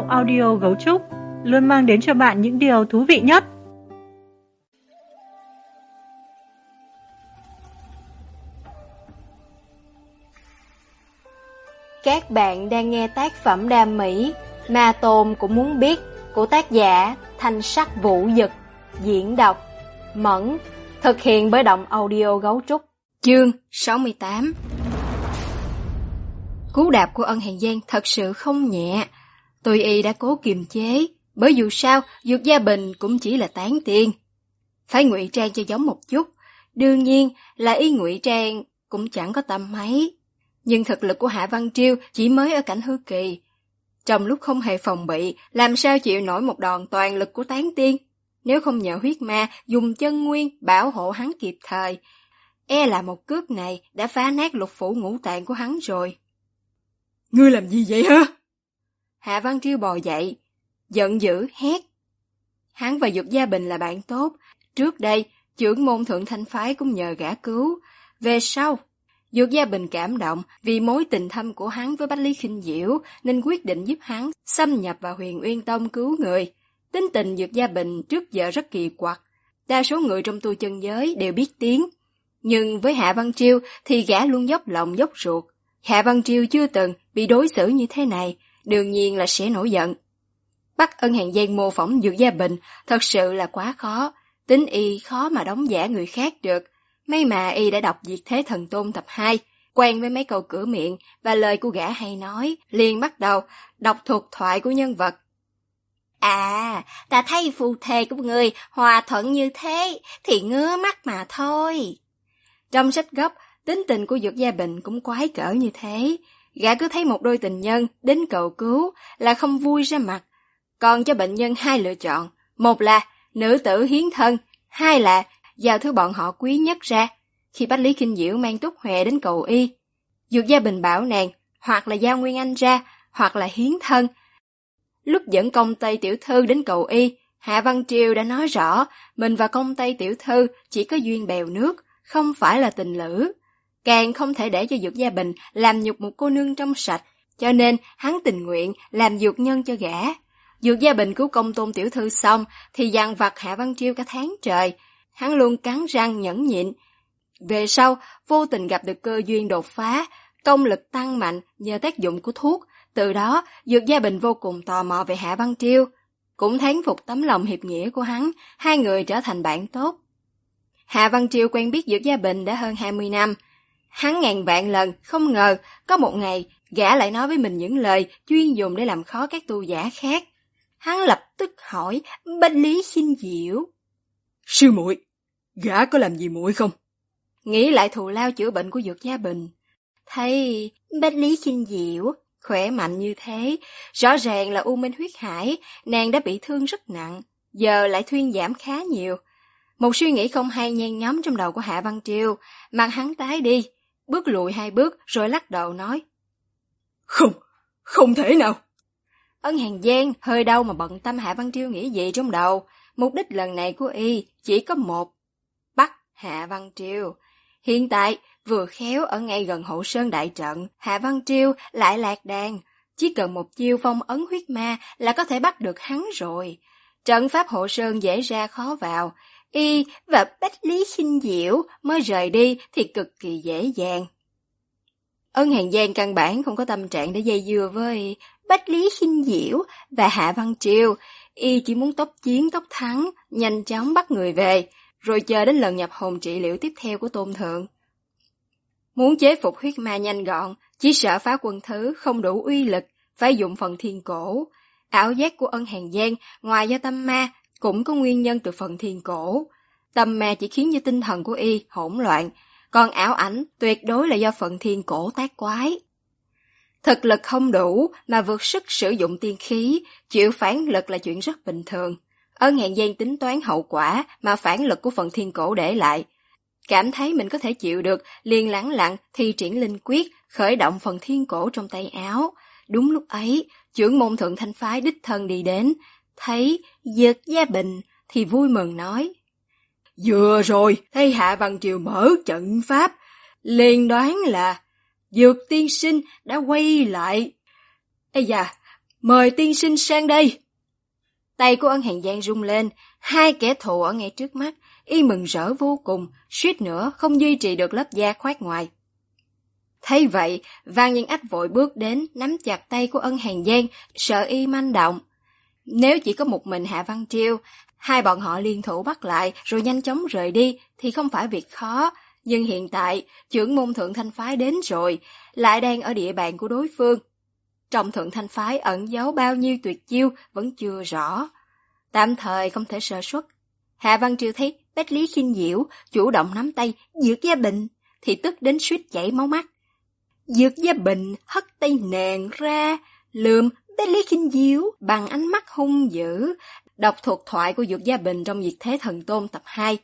audio Gấu Trúc luôn mang đến cho bạn những điều thú vị nhất. Các bạn đang nghe tác phẩm đam mỹ Ma Tôn Cũng Muốn Biết của tác giả Thanh Sắc Vũ Dực, diễn đọc Mẫn, thực hiện bởi Động Audio Gấu Trúc. Chương 68. Cú đạp của Ân Hàn Giang thật sự không nhẹ. Tôi y đã cố kiềm chế, bởi dù sao Dược Gia Bình cũng chỉ là tán tiên. Phải ngụy trang cho giống một chút, đương nhiên là y ngụy trang cũng chẳng có tầm mấy. Nhưng thực lực của Hạ Văn Triêu chỉ mới ở cảnh hư kỳ. Trong lúc không hề phòng bị, làm sao chịu nổi một đòn toàn lực của tán tiên? Nếu không nhờ huyết ma dùng chân nguyên bảo hộ hắn kịp thời, e là một cước này đã phá nát lục phủ ngũ tạng của hắn rồi. Ngươi làm gì vậy hả? Hạ Văn Triêu bò dậy, giận dữ hét. Hắn và Dược Gia Bình là bạn tốt, trước đây trưởng môn Thượng Thanh Phái cũng nhờ gã cứu. Về sau, Dược Gia Bình cảm động vì mối tình thâm của hắn với Bách Lý Khinh Diễu nên quyết định giúp hắn xâm nhập vào Huyền Uyên Tông cứu người. Tính tình Dược Gia Bình trước giờ rất kỳ quặc, đa số người trong tu chân giới đều biết tiếng. Nhưng với Hạ Văn Triêu thì gã luôn dốc lòng dốc ruột. Hạ Văn Triêu chưa từng bị đối xử như thế này, đương nhiên là sẽ nổi giận. Bắt Ân Hàn Giang mô phỏng Dược Gia Bình thật sự là quá khó, tính y khó mà đóng giả người khác được. May mà y đã đọc Diệt Thế Thần Tôn tập 2, quen với mấy câu cửa miệng và lời của gã hay nói, liền bắt đầu đọc thuật thoại của nhân vật. À, ta thấy phu thê của người hòa thuận như thế thì ngứa mắt mà thôi. Trong sách gốc, tính tình của Dược Gia Bình cũng quái cỡ như thế. Gã cứ thấy một đôi tình nhân đến cầu cứu là không vui ra mặt, còn cho bệnh nhân hai lựa chọn, một là nữ tử hiến thân, hai là giao thứ bọn họ quý nhất ra. Khi Bách Lý Khinh Diễu mang Túc Huệ đến cầu y, Dược Gia Bình bảo nàng hoặc là giao Nguyên Anh ra, hoặc là hiến thân. Lúc dẫn Công Tây Tiểu Thư đến cầu y, Hạ Văn Triều đã nói rõ mình và Công Tây Tiểu Thư chỉ có duyên bèo nước, không phải là tình lữ. Càng không thể để cho Dược Gia Bình làm nhục một cô nương trong sạch, cho nên hắn tình nguyện làm dược nhân cho gã. Dược Gia Bình cứu Công Tôn Tiểu Thư xong thì dằn vặt Hạ Văn Triêu cả tháng trời. Hắn luôn cắn răng nhẫn nhịn. Về sau, vô tình gặp được cơ duyên đột phá, công lực tăng mạnh nhờ tác dụng của thuốc. Từ đó, Dược Gia Bình vô cùng tò mò về Hạ Văn Triêu. Cũng thán phục tấm lòng hiệp nghĩa của hắn, hai người trở thành bạn tốt. Hạ Văn Triêu quen biết Dược Gia Bình đã hơn 20 năm. Hắn ngàn vạn lần không ngờ có một ngày gã lại nói với mình những lời chuyên dùng để làm khó các tu giả khác. Hắn lập tức hỏi Bách Lý Khinh Diễu: Sư muội, gã có làm gì muội không? Nghĩ lại thù lao chữa bệnh của Dược Gia Bình, thấy Bách Lý Khinh Diễu khỏe mạnh như thế, rõ ràng là u minh huyết hải, nàng đã bị thương rất nặng, giờ lại thuyên giảm khá nhiều. Một suy nghĩ không hay nhen nhóm trong đầu của Hạ Văn Triêu, mặt hắn tái đi, bước lùi 2 bước rồi lắc đầu nói: Không thể nào. Ân Hàn Giang hơi đau mà bận tâm Hạ Văn Triêu nghĩ gì trong đầu. Mục đích lần này của y chỉ có một: bắt Hạ Văn Triêu. Hiện tại vừa khéo ở ngay gần Hộ Sơn đại trận, Hạ Văn Triêu lại lạc đàn, chỉ cần một chiêu phong ấn huyết ma là có thể bắt được hắn rồi. Trận pháp Hộ Sơn dễ ra khó vào, y và Bách Lý Khinh Diễu mới rời đi thì cực kỳ dễ dàng. Ân Hàn Giang căn bản không có tâm trạng để dây dưa với Bách Lý Khinh Diễu và Hạ Văn Triêu. Y chỉ muốn tốc chiến tốc thắng, nhanh chóng bắt người về, rồi chờ đến lần nhập hồn trị liệu tiếp theo của Tôn Thượng. Muốn chế phục huyết ma nhanh gọn, chỉ sợ Phá Quân Thứ không đủ uy lực, phải dụng phần thiên cổ. Ảo giác của Ân Hàn Giang ngoài do tâm ma cũng có nguyên nhân từ phần thiên cổ. Tâm ma chỉ khiến cho tinh thần của y hỗn loạn, còn ảo ảnh tuyệt đối là do phần thiên cổ tác quái. Thực lực không đủ mà vượt sức sử dụng tiên khí, chịu phản lực là chuyện rất bình thường. Ân Hàn Giang tính toán hậu quả mà phản lực của phần thiên cổ để lại. Cảm thấy mình có thể chịu được, liền lẳng lặng thi triển linh quyết, khởi động phần thiên cổ trong tay áo. Đúng lúc ấy, trưởng môn Thượng Thanh Phái đích thân đi đến, thấy Dược Gia Bình thì vui mừng nói: Vừa rồi, thấy Hạ Văn Triều mở trận pháp, liền đoán là Dược tiên sinh đã quay lại. Ây da, Mời tiên sinh sang đây. Tay của Ân Hàn Giang rung lên, hai kẻ thù ở ngay trước mắt, y mừng rỡ vô cùng, suýt nữa không duy trì được lớp da khoác ngoài. Thấy vậy, Văn Nhân Ách vội bước đến, nắm chặt tay của Ân Hàn Giang, sợ y manh động. Nếu chỉ có một mình Hạ Văn Triêu, hai bọn họ liên thủ bắt lại rồi nhanh chóng rời đi thì không phải việc khó, nhưng hiện tại trưởng môn Thượng Thanh Phái đến rồi, lại đang ở địa bàn của đối phương. Trong Thượng Thanh Phái ẩn giấu bao nhiêu tuyệt chiêu vẫn chưa rõ, tạm thời không thể sơ suất. Hạ Văn Triêu thấy Bách Lý Khinh Diễu chủ động nắm tay Dược Gia Bình thì tức đến suýt chảy máu mắt. Dược Gia Bình hất tay nàng ra, lườm Bách Lý Khinh Diễu bằng ánh mắt hung dữ, đọc thuộc thoại của Dược Gia Bình trong Diệt Thế Thần Tôn tập 2.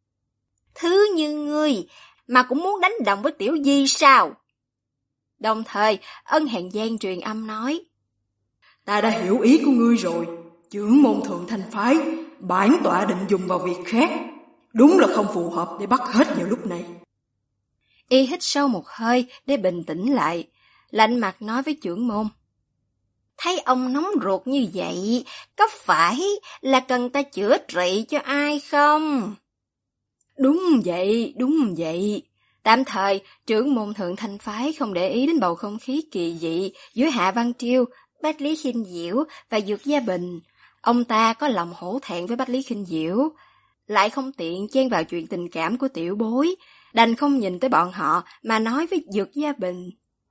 Thứ như ngươi mà cũng muốn đánh đồng với Tiểu Di sao? Đồng thời, Ân Hàn Giang truyền âm nói: Ta đã hiểu ý của ngươi rồi, trưởng môn Thượng Thanh Phái, bản tọa định dùng vào việc khác. Đúng là không phù hợp để bắt hết vào lúc này. Y hít sâu một hơi để bình tĩnh lại, lạnh mặt nói với trưởng môn: Thấy ông nóng ruột như vậy, có phải là cần ta chữa trị cho ai không? Đúng vậy. Tạm thời, trưởng môn Thượng Thanh Phái không để ý đến bầu không khí kỳ dị giữa Hạ Văn Triêu, Bách Lý Khinh Diễu và Dược Gia Bình. Ông ta có lòng hổ thẹn với Bách Lý Khinh Diễu, lại không tiện chen vào chuyện tình cảm của tiểu bối, đành không nhìn tới bọn họ mà nói với Dược Gia Bình: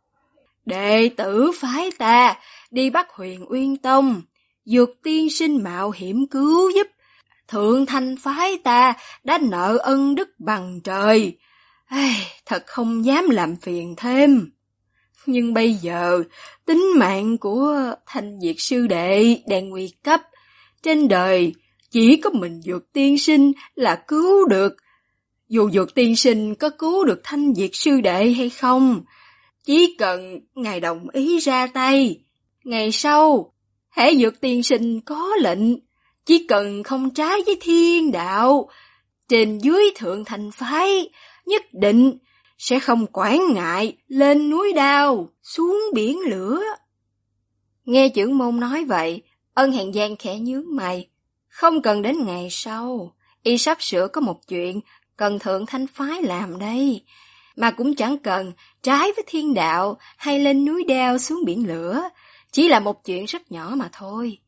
Đệ tử phái ta đi bắt Huyền Uyên Tông, Dược tiên sinh mạo hiểm cứu giúp, Thượng Thanh Phái ta đã nợ ân đức bằng trời. Thật không dám làm phiền thêm. Nhưng bây giờ, tính mạng của Thanh Diệt sư đệ đang nguy cấp. Trên đời, chỉ có mình Dược tiên sinh là cứu được. Dù Dược tiên sinh có cứu được Thanh Diệt sư đệ hay không, chỉ cần ngài đồng ý ra tay, ngày sau, hễ Dược tiên sinh có lệnh, chỉ cần không trái với thiên đạo, trên dưới Thượng Thanh Phái nhất định sẽ không quản ngại lên núi đao, xuống biển lửa. Nghe trưởng môn nói vậy, Ân Hàn Giang khẽ nhướng mày. Không cần đến ngày sau, y sắp sửa có một chuyện cần Thượng Thanh Phái làm đây, mà cũng chẳng cần trái với thiên đạo hay lên núi đao xuống biển lửa, chỉ là một chuyện rất nhỏ mà thôi.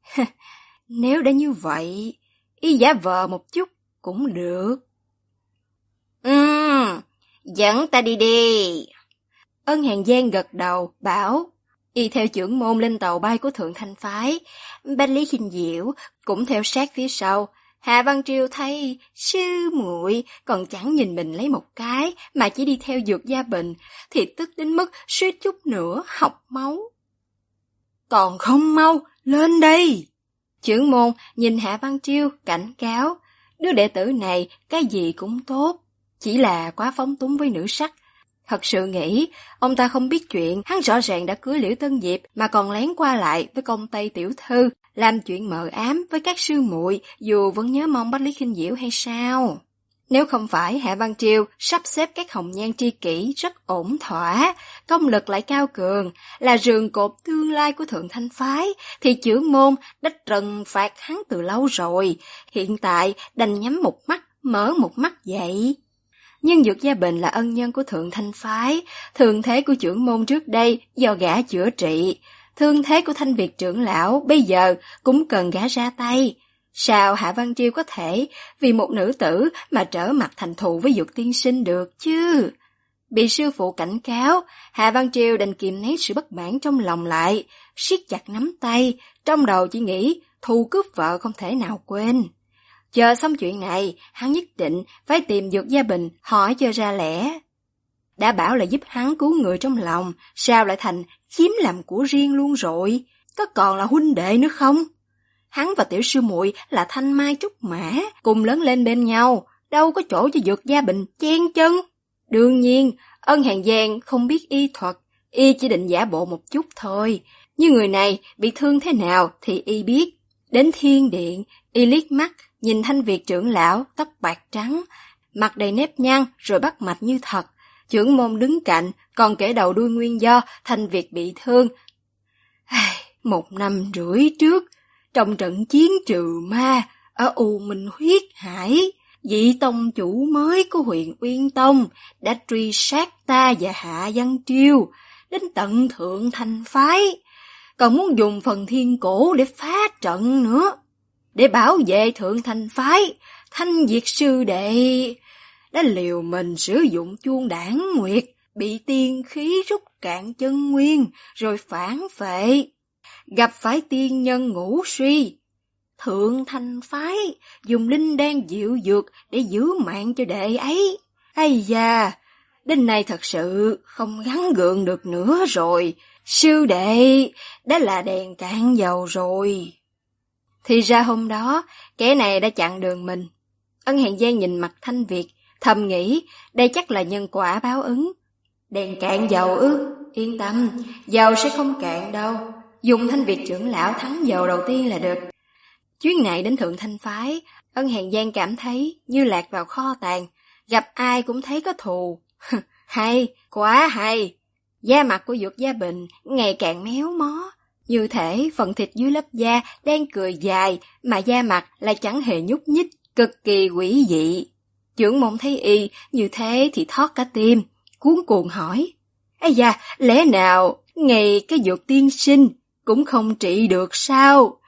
Nếu đã như vậy, y giả vờ một chút cũng được. Dẫn ta đi đi. Ân Hàn Giang gật đầu, bảo. Y theo trưởng môn lên tàu bay của Thượng Thanh Phái. Bách Lý Khinh Diễu cũng theo sát phía sau. Hạ Văn Triêu thấy sư muội còn chẳng nhìn mình lấy một cái mà chỉ đi theo Dược Gia Bình thì tức đến mức suýt chút nữa học máu. Còn không mau, lên đây! Trưởng môn nhìn Hạ Văn Triêu cảnh cáo. Đứa đệ tử này cái gì cũng tốt, chỉ là quá phóng túng với nữ sắc. Thật sự nghĩ, ông ta không biết chuyện, hắn rõ ràng đã cưới Liễu Tân Diệp mà còn lén qua lại với công Tây tiểu thư, làm chuyện mờ ám với các sư muội, dù vẫn nhớ mong Bách Lý Khinh Diễu hay sao? Nếu không phải Hạ Văn Triều sắp xếp các hồng nhan tri kỷ rất ổn thỏa, công lực lại cao cường, là rường cột tương lai của Thượng Thanh Phái, thì trưởng môn đã trừng phạt hắn từ lâu rồi, hiện tại đành nhắm một mắt, mở một mắt vậy. Nhưng Dược Gia Bình là ân nhân của Thượng Thanh Phái, thường thế của trưởng môn trước đây do gã chữa trị, thương thế của Thanh Việt trưởng lão bây giờ cũng cần gã ra tay. Sao Hạ Văn Triêu có thể vì một nữ tử mà trở mặt thành thù với Dược tiên sinh được chứ? Bị sư phụ cảnh cáo, Hạ Văn Triêu đành kìm nén sự bất mãn trong lòng lại, siết chặt nắm tay, trong đầu chỉ nghĩ thù cướp vợ không thể nào quên. Chờ xong chuyện này, hắn nhất định phải tìm Dược Gia Bình hỏi cho ra lẽ. Đã bảo là giúp hắn cứu người trong lòng, sao lại thành chiếm làm của riêng luôn rồi? Có còn là huynh đệ nữa không? Hắn và tiểu sư muội là Thanh Mai Trúc Mã, cùng lớn lên bên nhau, đâu có chỗ cho Dược Gia Bình chen chân. Đương nhiên, Ân Hàn Giang không biết y thuật, y chỉ định giả bộ một chút thôi. Nhưng người này bị thương thế nào thì y biết. Đến thiên điện, y liếc mắt, nhìn Thanh Việt trưởng lão, tóc bạc trắng, mặt đầy nếp nhăn rồi bắt mạch như thật. Trưởng môn đứng cạnh, còn kể đầu đuôi nguyên do Thanh Việt bị thương. 1 năm rưỡi trước, trong trận chiến trừ ma ở U Minh Huyết Hải, vị tông chủ mới của huyện Uyên Tông đã truy sát ta và Hạ Văn Triêu đến tận Thượng Thanh Phái, còn muốn dùng phần thiên cổ để phá trận nữa. Để bảo vệ Thượng Thanh Phái, Thanh Việt sư đệ đã liều mình sử dụng chuông đảng nguyệt, bị tiên khí rút cạn chân nguyên rồi phản phệ, gặp phải tiên nhân ngũ suy. Thượng Thanh Phái dùng linh đan diệu dược để giữ mạng cho đệ ấy. Ây da, đến nay thật sự không gắng gượng được nữa rồi, sư đệ đã là đèn cạn dầu rồi. Thì ra hôm đó, kẻ này đã chặn đường mình. Ân Hàn Giang nhìn mặt Thanh Việt, thầm nghĩ đây chắc là nhân quả báo ứng. Đèn cạn dầu ư? Yên tâm, dầu sẽ không cạn đâu. Dùng Thanh Việt trưởng lão thắng dầu đầu tiên là được. Chuyến này đến Thượng Thanh Phái, Ân Hàn Giang cảm thấy như lạc vào kho tàng, gặp ai cũng thấy có thù. Hay, quá hay. Da mặt của Dược Gia Bình ngày càng méo mó, như thể phần thịt dưới lớp da đang cười dài mà da mặt lại chẳng hề nhúc nhích, cực kỳ quỷ dị. Trưởng môn thấy y như thế thì thót cả tim, cuống cuồng hỏi: Ây da, lẽ nào ngay cái Dược tiên sinh cũng không trị được sao?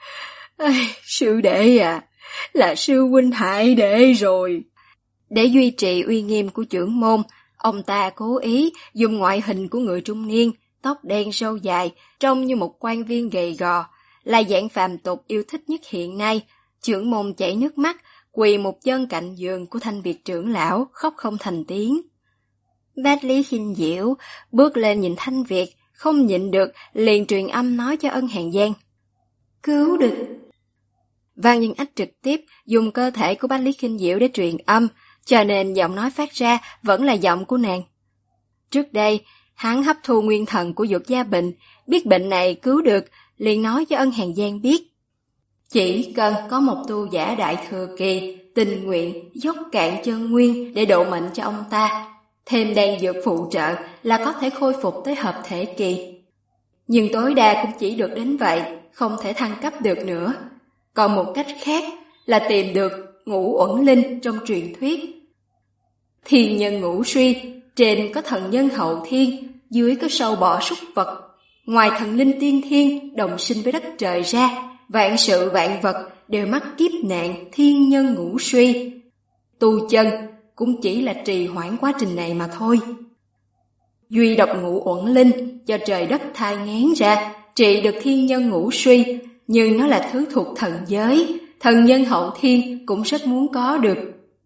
Sư đệ à, là sư huynh hại đệ rồi. Để duy trì uy nghiêm của trưởng môn, ông ta cố ý dùng ngoại hình của người trung niên, tóc đen râu dài, trông như một quan viên gầy gò, là dạng phàm tục yêu thích nhất hiện nay. Trưởng môn chảy nước mắt, quỳ một chân cạnh giường của Thanh Việt trưởng lão, khóc không thành tiếng. Bách Lý Khinh Diệu bước lên nhìn Thanh Việt, không nhịn được, liền truyền âm nói cho Ân Hàn Giang: Cứu được. Vang Nhân Ách trực tiếp dùng cơ thể của Bách Lý Khinh Diệu để truyền âm, cho nên giọng nói phát ra vẫn là giọng của nàng. Trước đây, hắn hấp thu nguyên thần của Dược Gia Bình, biết bệnh này cứu được, liền nói cho Ân Hàn Giang biết. Chỉ cần có một tu giả đại thừa kỳ, tình nguyện dốc cạn chân nguyên để độ mệnh cho ông ta, thêm đan dược phụ trợ là có thể khôi phục tới hợp thể kỳ. Nhưng tối đa cũng chỉ được đến vậy, không thể thăng cấp được nữa. Còn một cách khác là tìm được ngũ uẩn linh trong truyền thuyết. Thiên nhân ngũ suy, trên có thần nhân hậu thiên, dưới có sâu bọ súc vật. Ngoài thần linh tiên thiên đồng sinh với đất trời ra, vạn sự vạn vật đều mắc kiếp nạn thiên nhân ngũ suy. Tu chân cũng chỉ là trì hoãn quá trình này mà thôi. Duy độc ngũ uẩn linh do trời đất thai nghén ra, trị được thiên nhân ngũ suy, nhưng nó là thứ thuộc thần giới, thần nhân hậu thiên cũng rất muốn có được.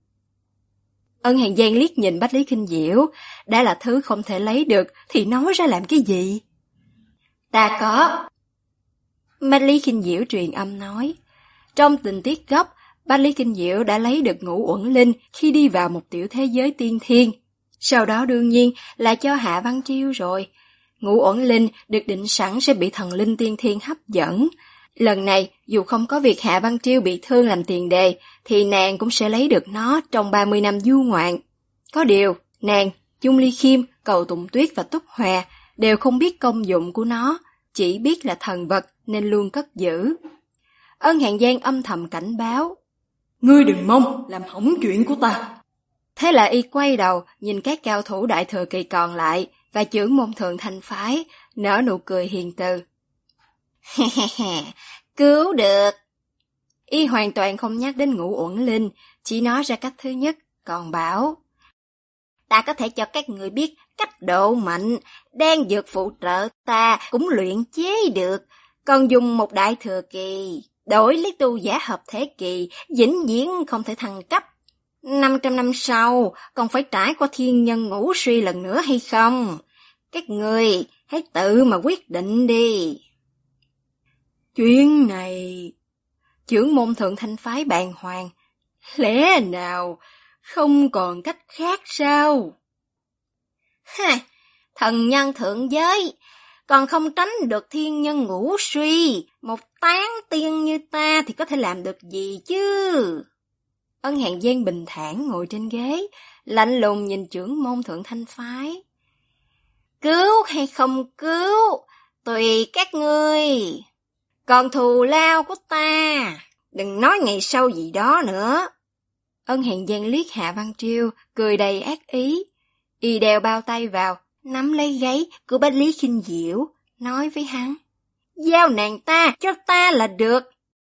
Ân Hàn Giang liếc nhìn Bách Lý Khinh Diệu, đã là thứ không thể lấy được thì nói ra làm cái gì? Ta có. Bách Lý Khinh Diệu truyền âm nói. Trong tình tiết gốc, Bách Lý Khinh Diệu đã lấy được ngũ uẩn linh khi đi vào một tiểu thế giới tiên thiên. Sau đó đương nhiên là cho Hạ Văn Triêu rồi. Ngũ uẩn linh được định sẵn sẽ bị thần linh tiên thiên hấp dẫn. Lần này, dù không có việc Hạ Văn Triêu bị thương làm tiền đề, thì nàng cũng sẽ lấy được nó trong 30 năm du ngoạn. Có điều, nàng, Chung Ly Khiêm, Cầu Tụng Tuyết và Túc Hòa đều không biết công dụng của nó, chỉ biết là thần vật nên luôn cất giữ. Ân Hàn Giang âm thầm cảnh báo: Ngươi đừng mong làm hỏng chuyện của ta. Thế là y quay đầu nhìn các cao thủ đại thừa kỳ còn lại và trưởng môn Thượng Thanh Phái, nở nụ cười hiền từ. Cứu được. Y hoàn toàn không nhắc đến ngũ uẩn linh, chỉ nói ra cách thứ nhất, còn bảo: Ta có thể cho các người biết cách độ mạnh, đan dược phụ trợ ta cũng luyện chế được, còn dùng một đại thừa kỳ, đổi lấy tu giả hợp thể kỳ, vĩnh viễn không thể thăng cấp. 500 năm sau, còn phải trải qua thiên nhân ngũ suy lần nữa hay không? Các người hãy tự mà quyết định đi. Chuyện này, trưởng môn Thượng Thanh Phái bàng hoàng, lẽ nào không còn cách khác sao? Thần nhân thượng giới, còn không tránh được thiên nhân ngũ suy, một tán tiên như ta thì có thể làm được gì chứ? Ân Hàn Giang bình thản ngồi trên ghế, lạnh lùng nhìn trưởng môn Thượng Thanh Phái. Cứu hay không cứu, tùy các ngươi. Còn thù lao của ta, đừng nói ngày sau gì đó nữa. Ân Hàn Giang liếc Hạ Văn Triêu, cười đầy ác ý. Y đeo bao tay vào, nắm lấy gáy của Bách Lý Khinh Diễu, nói với hắn: giao nàng ta cho ta là được.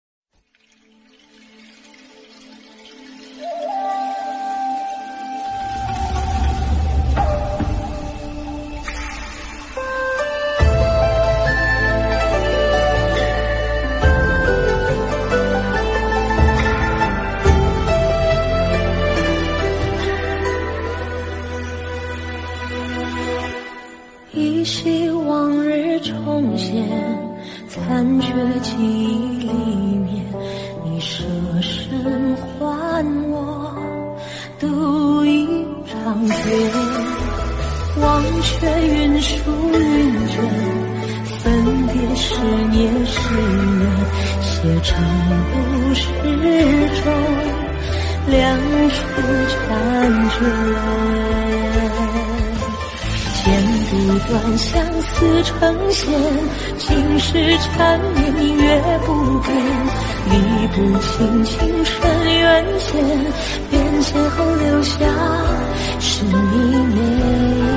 依稀往日重现，残缺记忆里面，你舍身还我独一场劫。忘却云舒云卷，分别是年是月，写成故事中两处缠卷。剪不断相思成线，今世缠绵明月不变，理不清情深缘浅，变迁后留下是迷恋。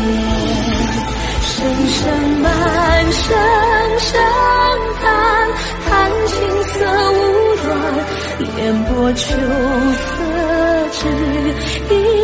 深深满深深叹，叹青涩无端，烟波秋色只一